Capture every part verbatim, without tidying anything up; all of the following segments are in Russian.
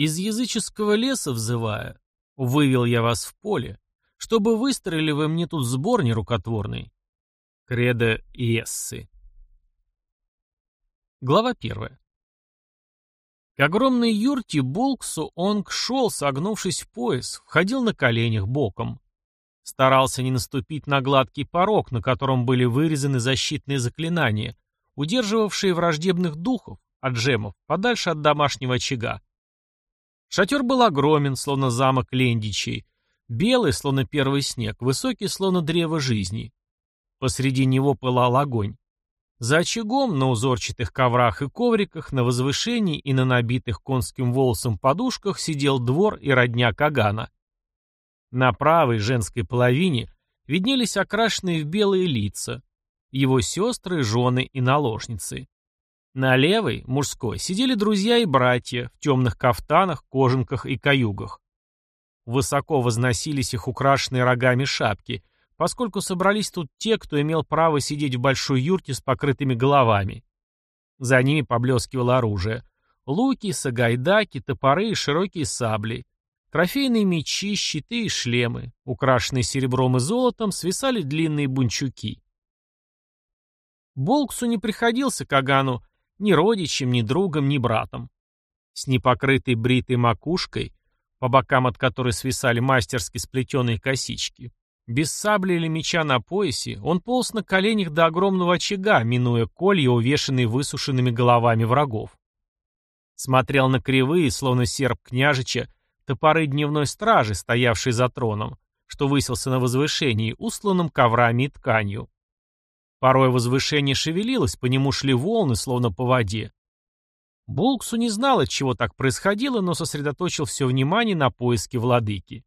Из языческого леса взывая, вывел я вас в поле, чтобы выстроили вы мне тут сбор нерукотворный. Кредо Иессы. Глава первая. К огромной юрте Булксу Онг шел, согнувшись в пояс, входил на коленях боком. Старался не наступить на гладкий порог, на котором были вырезаны защитные заклинания, удерживавшие враждебных духов, аджемов, подальше от домашнего очага. Шатер был огромен, словно замок Лендичей, белый, словно первый снег, высокий, словно древо жизни. Посреди него пылал огонь. За очагом, на узорчатых коврах и ковриках, на возвышении и на набитых конским волосом подушках сидел двор и родня Кагана. На правой женской половине виднелись окрашенные в белые лица, его сестры, жены и наложницы. На левой, мужской, сидели друзья и братья в темных кафтанах, кожанках и каюгах. Высоко возносились их украшенные рогами шапки, поскольку собрались тут те, кто имел право сидеть в большой юрте с покрытыми головами. За ними поблескивало оружие. Луки, сагайдаки, топоры и широкие сабли. Трофейные мечи, щиты и шлемы, украшенные серебром и золотом, свисали длинные бунчуки. Болксу не приходился Кагану ни родичем, ни другом, ни братом. С непокрытой бритой макушкой, по бокам от которой свисали мастерски сплетенные косички, без сабли или меча на поясе, он полз на коленях до огромного очага, минуя колья, увешанные высушенными головами врагов. Смотрел на кривые, словно серп княжича, топоры дневной стражи, стоявшие за троном, что высился на возвышении, устланном коврами и тканью. Порой возвышение шевелилось, по нему шли волны, словно по воде. Булксу не знал, от чего так происходило, но сосредоточил все внимание на поиске владыки.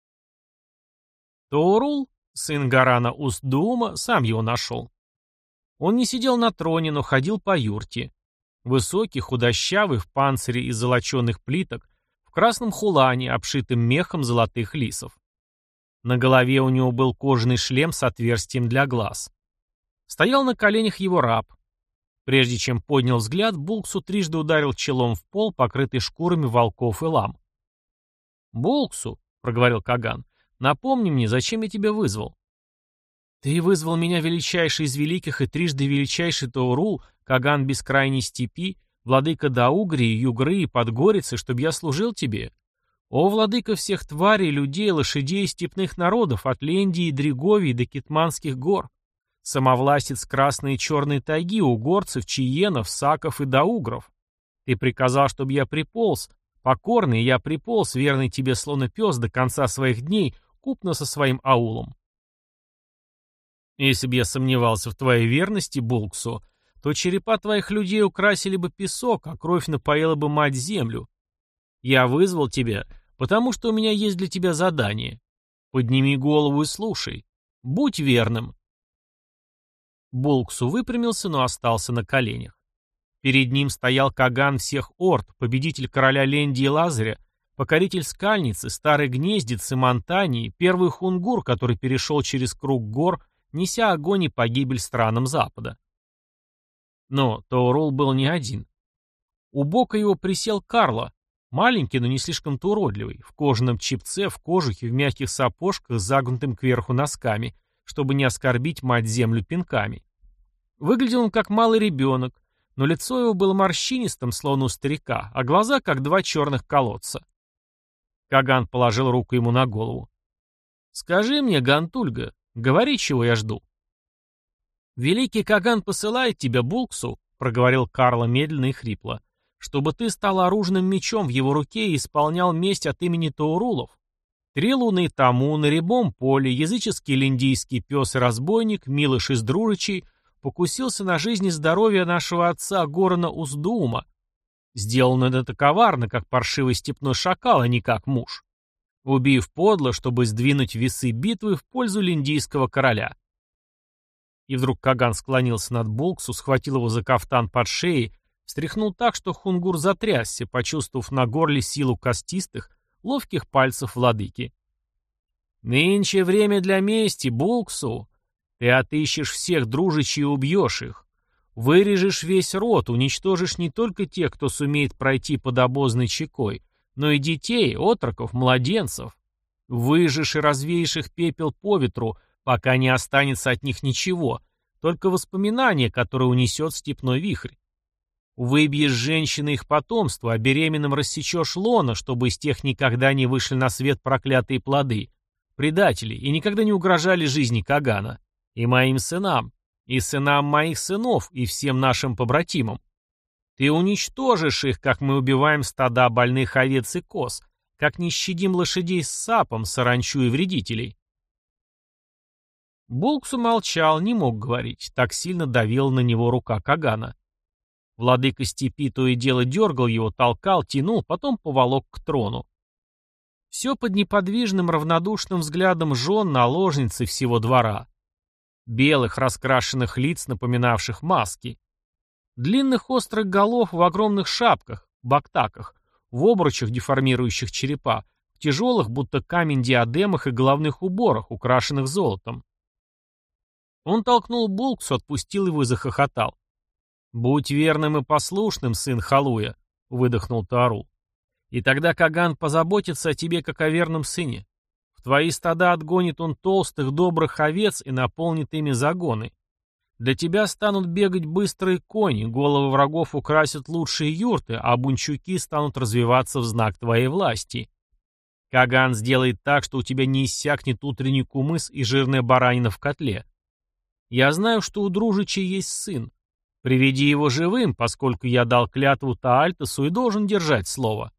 Тоорул, сын Гарана Уст-Дуума, сам его нашел. Он не сидел на троне, но ходил по юрте. Высокий, худощавый, в панцире из золоченых плиток, в красном хулане, обшитым мехом золотых лисов. На голове у него был кожаный шлем с отверстием для глаз. Стоял на коленях его раб. Прежде чем поднял взгляд, Булксу трижды ударил челом в пол, покрытый шкурами волков и лам. «Булксу», — проговорил Каган, — «напомни мне, зачем я тебя вызвал?» «Ты вызвал меня, величайший из великих и трижды величайший Тоорул, Каган бескрайней степи, владыка Даугрии, Югры и Подгорицы, чтобы я служил тебе. О, владыка всех тварей, людей, лошадей и степных народов, от Лендии и Дреговии до Китманских гор. Самовластец красной и черной тайги, угорцев, чиенов, саков и даугров. Ты приказал, чтобы я приполз, покорный, я приполз, верный тебе словно пес до конца своих дней, купно со своим аулом. Если б я сомневался в твоей верности, Булксу, то черепа твоих людей украсили бы песок, а кровь напоила бы мать землю. Я вызвал тебя, потому что у меня есть для тебя задание. Подними голову и слушай. Будь верным». Булксу выпрямился, но остался на коленях. Перед ним стоял Каган всех орд, победитель короля Ленди и Лазаря, покоритель Скальницы, старой гнездицы Монтании, первый хунгур, который перешел через круг гор, неся огонь и погибель странам Запада. Но Тоорул был не один. У бока его присел Карло, маленький, но не слишком-то уродливый, в кожаном чепце, в кожухе, в мягких сапожках с загнутым кверху носками, чтобы не оскорбить мать-землю пинками. Выглядел он как малый ребенок, но лицо его было морщинистым, словно у старика, а глаза как два черных колодца. Каган положил руку ему на голову. «Скажи мне, Гантульга, говори, чего я жду». «Великий Каган посылает тебя, Булксу», — проговорил Карло медленно и хрипло, «чтобы ты стал оружным мечом в его руке и исполнял месть от имени Тоорулов. Три луны тому на рябом поле языческий линдийский пес и разбойник Милыш из Дружичей покусился на жизнь и здоровье нашего отца Горана Уздуума. Сделано это коварно, как паршивый степной шакал, а не как муж. Убив подло, чтобы сдвинуть весы битвы в пользу линдийского короля». И вдруг Каган склонился над Булксу, схватил его за кафтан под шеей, встряхнул так, что хунгур затрясся, почувствовав на горле силу костистых, ловких пальцев владыки. «Нынче время для мести, Булксу. Ты отыщешь всех дружичей и убьешь их. Вырежешь весь род, уничтожишь не только тех, кто сумеет пройти под обозной чекой, но и детей, отроков, младенцев. Выжжешь и развеешь их пепел по ветру, пока не останется от них ничего, только воспоминания, которые унесет степной вихрь. Выбьешь женщины их потомство, а беременным рассечешь лоно, чтобы из тех никогда не вышли на свет проклятые плоды, предатели, и никогда не угрожали жизни Кагана, и моим сынам, и сынам моих сынов, и всем нашим побратимам. Ты уничтожишь их, как мы убиваем стада больных овец и коз, как не щадим лошадей с сапом, саранчу и вредителей. Булксу молчал, не мог говорить, так сильно давила на него рука Кагана. Владыка степи то и дело дергал его, толкал, тянул, потом поволок к трону. Все под неподвижным равнодушным взглядом жен, наложниц и всего двора. Белых, раскрашенных лиц, напоминавших маски. Длинных острых голов в огромных шапках, бактаках, в обручах, деформирующих черепа, в тяжелых, будто камень диадемах и головных уборах, украшенных золотом. Он толкнул Булксу, отпустил его и захохотал. «Будь верным и послушным, сын Халуя», — выдохнул Таарул. «И тогда Каган позаботится о тебе, как о верном сыне. В твои стада отгонит он толстых, добрых овец и наполнит ими загоны. Для тебя станут бегать быстрые кони, головы врагов украсят лучшие юрты, а бунчуки станут развиваться в знак твоей власти. Каган сделает так, что у тебя не иссякнет утренний кумыс и жирная баранина в котле. Я знаю, что у дружичей есть сын. Приведи его живым, поскольку я дал клятву Таальтасу и должен держать слово.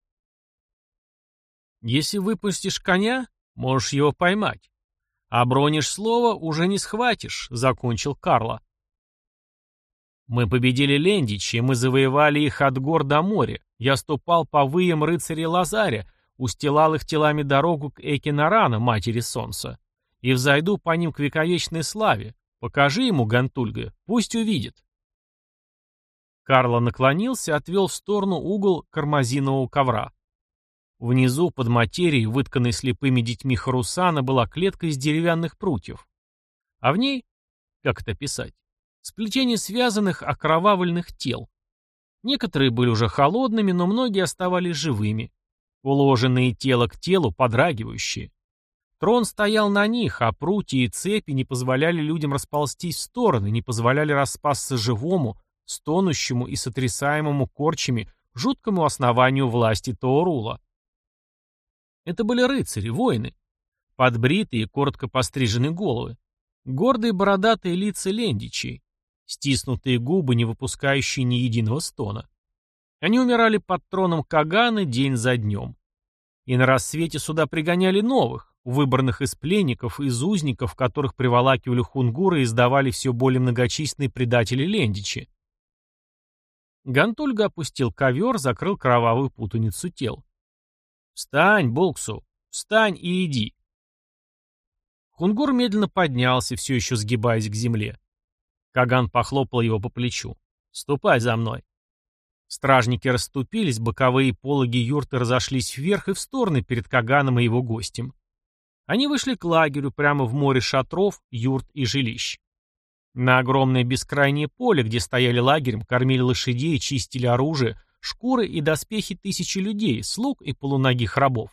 Если выпустишь коня, можешь его поймать. А бронишь слово, уже не схватишь, — закончил Карло. Мы победили Лендичи, мы завоевали их от гор до моря. Я ступал по выям рыцарей Лазаря, устилал их телами дорогу к Экинарана, матери солнца, и взойду по ним к вековечной славе. Покажи ему, Гантульга, пусть увидит. Карло наклонился и отвел в сторону угол кармазинового ковра. Внизу, под материей, вытканной слепыми детьми Харусана, была клетка из деревянных прутьев. А в ней, как это писать, сплетение связанных окровавленных тел. Некоторые были уже холодными, но многие оставались живыми. Уложенные тело к телу, подрагивающие. Трон стоял на них, а прутья и цепи не позволяли людям расползтись в стороны, не позволяли распасться живому, стонущему и сотрясаемому корчами жуткому основанию власти Тоорула. Это были рыцари, воины. Подбритые, коротко постриженные головы. Гордые бородатые лица лендичей. Стиснутые губы, не выпускающие ни единого стона. Они умирали под троном Кагана день за днем. И на рассвете сюда пригоняли новых, выбранных из пленников, из узников, которых приволакивали хунгуры и издавали все более многочисленные предатели лендичи. Гантульга опустил ковер, закрыл кровавую путаницу тел. «Встань, Булксу! Встань и иди!» Хунгур медленно поднялся, все еще сгибаясь к земле. Каган похлопал его по плечу. «Ступай за мной!» Стражники расступились, боковые пологи юрты разошлись вверх и в стороны перед Каганом и его гостем. Они вышли к лагерю прямо в море шатров, юрт и жилищ. На огромное бескрайнее поле, где стояли лагерем, кормили лошадей, чистили оружие, шкуры и доспехи тысячи людей, слуг и полуногих рабов.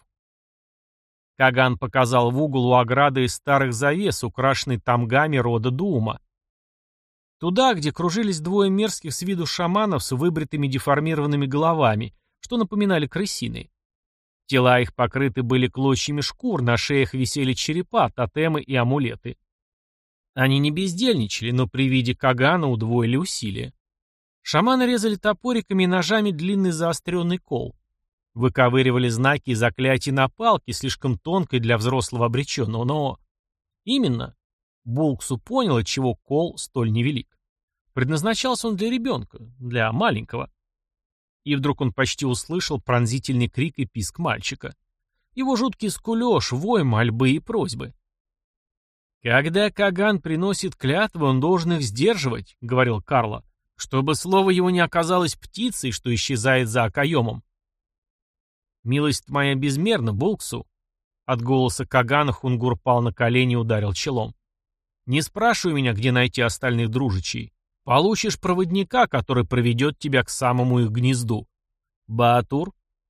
Каган показал в угол у ограды из старых завес, украшенной тамгами рода Дуума. Туда, где кружились двое мерзких с виду шаманов с выбритыми деформированными головами, что напоминали крысиные. Тела их покрыты были клочьями шкур, на шеях висели черепа, тотемы и амулеты. Они не бездельничали, но при виде Кагана удвоили усилия. Шаманы резали топориками и ножами длинный заостренный кол. Выковыривали знаки и заклятия на палке, слишком тонкой для взрослого обреченного, но... Именно. Булксу понял, отчего кол столь невелик. Предназначался он для ребенка, для маленького. И вдруг он почти услышал пронзительный крик и писк мальчика. Его жуткий скулеж, вой, мольбы и просьбы. «Когда Каган приносит клятвы, он должен их сдерживать», — говорил Карло, «чтобы слово его не оказалось птицей, что исчезает за окоемом». «Милость моя безмерна, Булксу». От голоса Кагана Хунгур пал на колени и ударил челом. «Не спрашивай меня, где найти остальных дружичей. Получишь проводника, который проведет тебя к самому их гнезду. Баатур,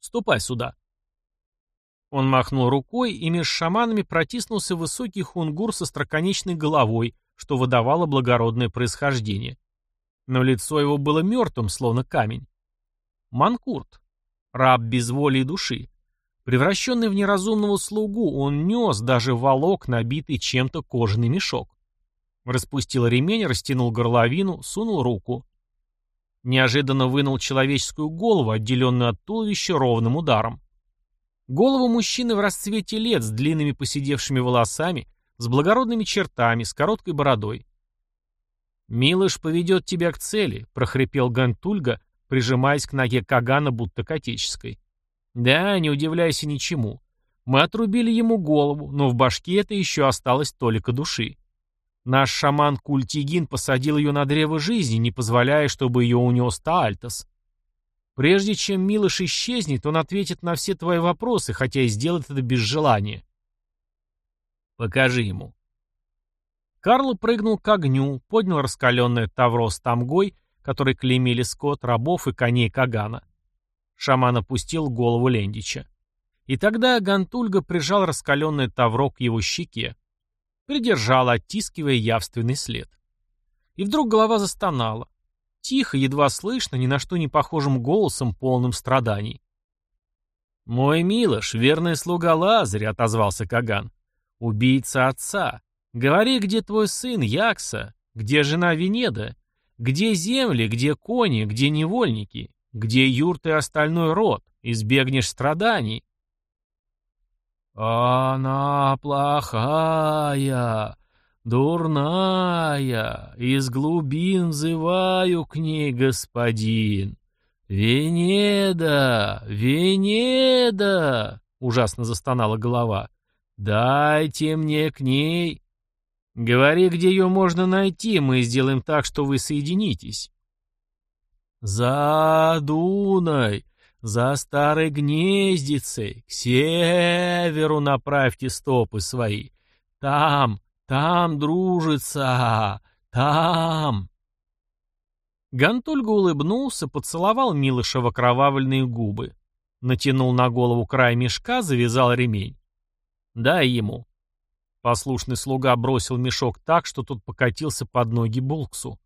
Ступай сюда». Он махнул рукой, и меж шаманами протиснулся высокий хунгур со строконечной головой, что выдавало благородное происхождение. Но лицо его было мертвым, словно камень. Манкурт, раб без воли и души. Превращенный в неразумного слугу, он нес, даже волок, набитый чем-то кожаный мешок. Распустил ремень, растянул горловину, сунул руку. Неожиданно вынул человеческую голову, отделенную от туловища ровным ударом. Голову мужчины в расцвете лет, с длинными поседевшими волосами, с благородными чертами, с короткой бородой. «Милыш поведет тебя к цели», — прохрипел Гантульга, прижимаясь к ноге Кагана, будто к отеческой. «Да, не удивляйся ничему. Мы отрубили ему голову, но в башке это еще осталось только души. Наш шаман Культигин посадил ее на древо жизни, не позволяя, чтобы ее унес Таальтос. Прежде чем Милош исчезнет, он ответит на все твои вопросы, хотя и сделает это без желания. Покажи ему». Карл прыгнул к огню, поднял раскаленное тавро с тамгой, который клеймили скот, рабов и коней Кагана. Шаман опустил голову Лендича. И тогда Гантульга прижал раскаленное тавро к его щеке. Придержал, оттискивая явственный след. И вдруг голова застонала. Тихо, едва слышно, ни на что не похожим голосом, полным страданий. «Мой Милош, верный слуга Лазарь», — отозвался Каган. «Убийца отца. Говори, где твой сын Якса, где жена Венеда, где земли, где кони, где невольники, где юрты и остальной род, избегнешь страданий». «Она плохая, дурная, из глубин взываю к ней, господин. Венеда, Венеда!» — ужасно застонала голова. «Дайте мне к ней...» «Говори, где ее можно найти, мы сделаем так, что вы соединитесь». «За Дунай, за старой гнездицей, к северу направьте стопы свои. Там, там, дружица, там». Гантульга улыбнулся, поцеловал Милоша в окровавленные губы. Натянул на голову край мешка, завязал ремень. «Дай ему». Послушный слуга бросил мешок так, что тот покатился под ноги Булксу.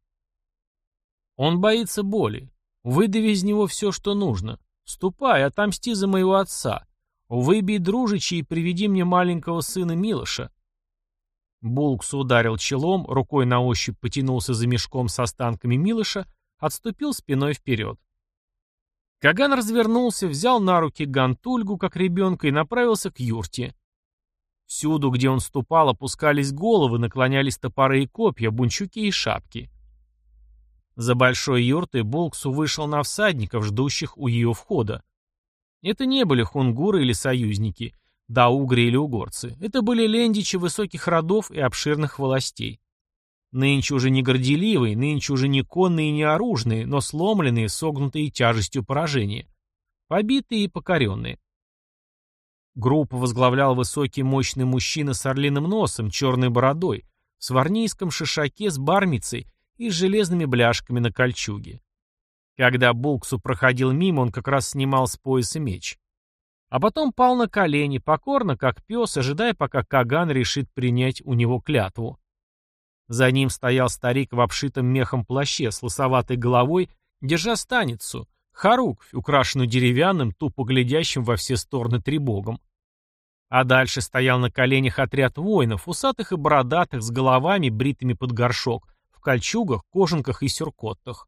«Он боится боли. Выдави из него все, что нужно. Ступай, отомсти за моего отца. Выбей дружичи и приведи мне маленького сына Милоша». Булкс ударил челом, рукой на ощупь потянулся за мешком с останками Милоша, отступил спиной вперед. Каган развернулся, взял на руки Гантульгу, как ребенка, и направился к юрте. Всюду, где он ступал, опускались головы, наклонялись топоры и копья, бунчуки и шапки. За большой юртой Булксу вышел на всадников, ждущих у ее входа. Это не были хунгуры или союзники, даугры или угорцы. Это были лендичи высоких родов и обширных властей. Нынче уже не горделивые, нынче уже не конные и не оружные, но сломленные, согнутые тяжестью поражения. Побитые и покоренные. Группу возглавлял высокий мощный мужчина с орлиным носом, черной бородой, в сварнийском шишаке с бармицей и с железными бляшками на кольчуге. Когда Булксу проходил мимо, он как раз снимал с пояса меч. А потом пал на колени, покорно, как пес, ожидая, пока Каган решит принять у него клятву. За ним стоял старик в обшитом мехом плаще с лысоватой головой, держа станицу, хоруквь, украшенную деревянным, тупо глядящим во все стороны требогом. А дальше стоял на коленях отряд воинов, усатых и бородатых, с головами, бритыми под горшок, в кольчугах, кожанках и сюркоттах.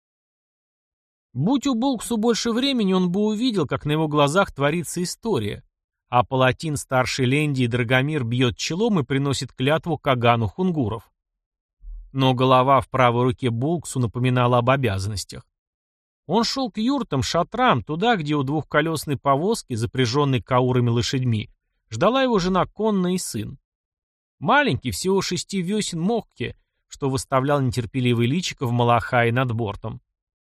Будь у Булксу больше времени, он бы увидел, как на его глазах творится история, а палатин старшей Ленди и Драгомир бьет челом и приносит клятву Кагану хунгуров. Но голова в правой руке Булксу напоминала об обязанностях. Он шел к юртам, шатрам, туда, где у двухколесной повозки, запряженной каурами лошадьми, ждала его жена Конна и сын. Маленький, всего шести весен Мокке, что выставлял нетерпеливый личико в малахае над бортом.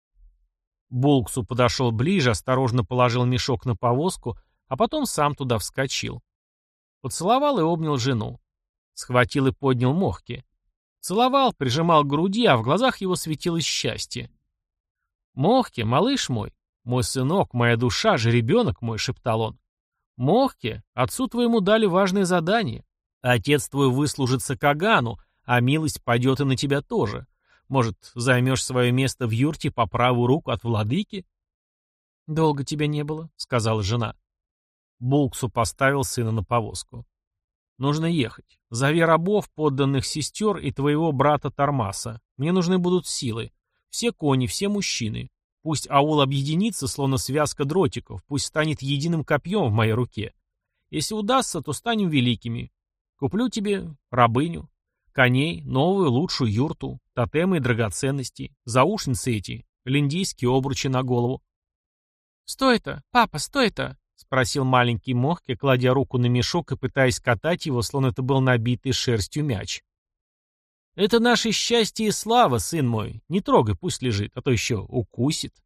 Булксу подошел ближе, осторожно положил мешок на повозку, а потом сам туда вскочил. Поцеловал и обнял жену. Схватил и поднял Мохке. Целовал, прижимал к груди, а в глазах его светилось счастье. «Мохке, малыш мой, «Мой сынок, моя душа, жеребенок мой», — шептал он. «Мохке, отцу твоему дали важное задание. Отец твой выслужится Кагану, а милость пойдет и на тебя тоже. Может, займешь свое место в юрте по правую руку от владыки?» «Долго тебя не было», — сказала жена. Булксу поставил сына на повозку. «Нужно ехать. Зови рабов, подданных сестер и твоего брата Тормаса. Мне нужны будут силы. Все кони, все мужчины. Пусть аул объединится, словно связка дротиков, пусть станет единым копьем в моей руке. Если удастся, то станем великими. Куплю тебе рабыню, коней, новую, лучшую юрту, тотемы и драгоценности, заушницы эти, линдийские обручи на голову». «Что это? Папа, что это?» — спросил маленький Мохке, кладя руку на мешок и пытаясь катать его, словно это был набитый шерстью мяч. «Это наше счастье и слава, сын мой. Не трогай, пусть лежит, а то еще укусит».